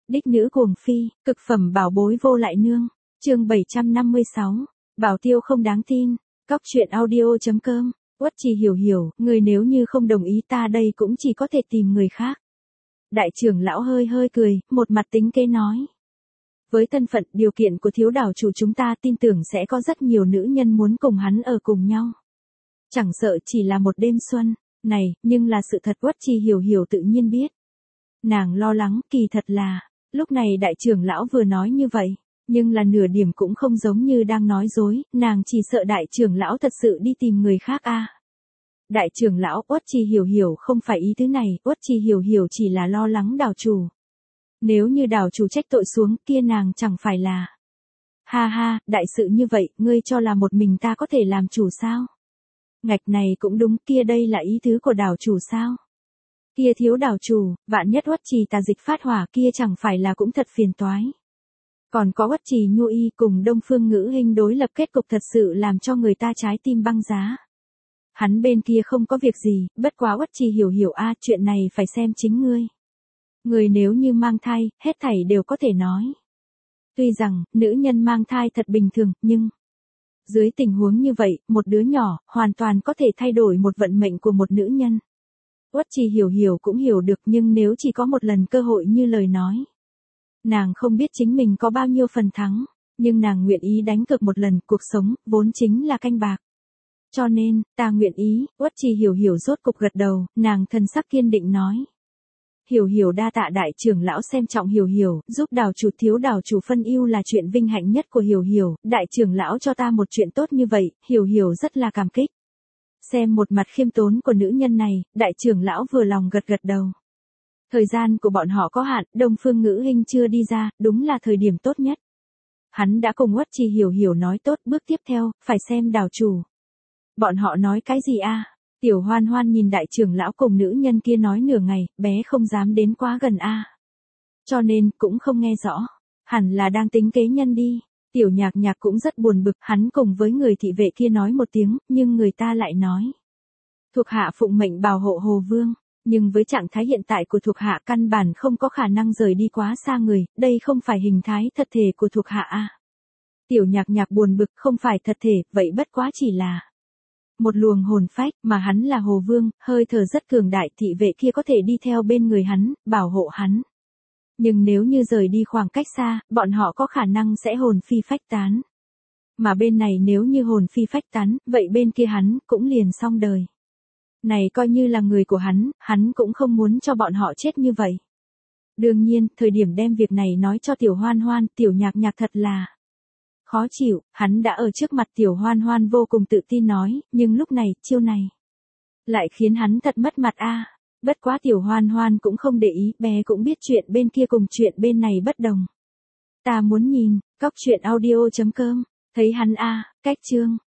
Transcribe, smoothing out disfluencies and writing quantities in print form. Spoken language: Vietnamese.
Đích nữ cuồng phi, cực phẩm bảo bối vô lại nương. Chương 756. Bảo tiêu không đáng tin. Cóc truyện audio.com. Uất Trì hiểu hiểu, người nếu như không đồng ý ta đây cũng chỉ có thể tìm người khác. Đại trưởng lão hơi hơi cười, một mặt tính kế nói. Với thân phận điều kiện của thiếu đảo chủ chúng ta tin tưởng sẽ có rất nhiều nữ nhân muốn cùng hắn ở cùng nhau. Chẳng sợ chỉ là một đêm xuân, này, nhưng là sự thật Uất Trì hiểu hiểu tự nhiên biết. Nàng lo lắng, kỳ thật là, lúc này đại trưởng lão vừa nói như vậy, nhưng là nửa điểm cũng không giống như đang nói dối, nàng chỉ sợ đại trưởng lão thật sự đi tìm người khác a. Đại trưởng lão, Uất Trì hiểu hiểu không phải ý thứ này, Uất Trì hiểu hiểu chỉ là lo lắng đảo chủ. Nếu như đảo chủ trách tội xuống kia nàng chẳng phải là. Ha ha, đại sự như vậy, ngươi cho là một mình ta có thể làm chủ sao? Ngạch này cũng đúng, kia đây là ý tứ của đảo chủ sao? Kia thiếu đảo chủ, vạn nhất Uất Trì tà dịch phát hỏa kia chẳng phải là cũng thật phiền toái. Còn có Uất Trì Nhu Y cùng Đông Phương Ngữ Hinh đối lập kết cục thật sự làm cho người ta trái tim băng giá. Hắn bên kia không có việc gì, bất quá Uất Trì hiểu hiểu a, chuyện này phải xem chính ngươi. Người nếu như mang thai, hết thảy đều có thể nói. Tuy rằng, nữ nhân mang thai thật bình thường, nhưng dưới tình huống như vậy, một đứa nhỏ, hoàn toàn có thể thay đổi một vận mệnh của một nữ nhân. Uất Trì hiểu hiểu cũng hiểu được nhưng nếu chỉ có một lần cơ hội như lời nói. Nàng không biết chính mình có bao nhiêu phần thắng, nhưng nàng nguyện ý đánh cược một lần, cuộc sống, vốn chính là canh bạc. Cho nên, ta nguyện ý, Uất Trì hiểu hiểu rốt cục gật đầu, nàng thần sắc kiên định nói. Hiểu hiểu đa tạ đại trưởng lão xem trọng hiểu hiểu, giúp đảo chủ thiếu đảo chủ phân ưu là chuyện vinh hạnh nhất của hiểu hiểu, đại trưởng lão cho ta một chuyện tốt như vậy, hiểu hiểu rất là cảm kích. Xem một mặt khiêm tốn của nữ nhân này, đại trưởng lão vừa lòng gật gật đầu. Thời gian của bọn họ có hạn, Đông Phương Ngữ Hinh chưa đi ra, đúng là thời điểm tốt nhất. Hắn đã cùng Uất Trì hiểu hiểu nói tốt, bước tiếp theo, phải xem đảo chủ. Bọn họ nói cái gì a? Tiểu Hoan Hoan nhìn đại trưởng lão cùng nữ nhân kia nói nửa ngày, bé không dám đến quá gần a. Cho nên, cũng không nghe rõ. Hẳn là đang tính kế nhân đi. Tiểu Nhạc Nhạc cũng rất buồn bực, hắn cùng với người thị vệ kia nói một tiếng, nhưng người ta lại nói. Thuộc hạ phụng mệnh bảo hộ Hồ Vương, nhưng với trạng thái hiện tại của thuộc hạ căn bản không có khả năng rời đi quá xa người, đây không phải hình thái thật thể của thuộc hạ a. Tiểu Nhạc Nhạc buồn bực, không phải thật thể, vậy bất quá chỉ là một luồng hồn phách, mà hắn là Hồ Vương, hơi thở rất cường đại, thị vệ kia có thể đi theo bên người hắn, bảo hộ hắn. Nhưng nếu như rời đi khoảng cách xa, bọn họ có khả năng sẽ hồn phi phách tán. Mà bên này nếu như hồn phi phách tán, vậy bên kia hắn cũng liền xong đời. Này coi như là người của hắn cũng không muốn cho bọn họ chết như vậy. Đương nhiên, thời điểm đem việc này nói cho Tiểu Hoan Hoan, Tiểu Nhạc Nhạc thật là khó chịu, hắn đã ở trước mặt Tiểu Hoan Hoan vô cùng tự tin nói, nhưng lúc này, chiêu này lại khiến hắn thật mất mặt a. Bất quá Tiểu Hoan Hoan cũng không để ý, bé cũng biết chuyện bên kia cùng chuyện bên này bất đồng. Ta muốn nhìn, cóc truyện audio.com, thấy hắn a, cách chương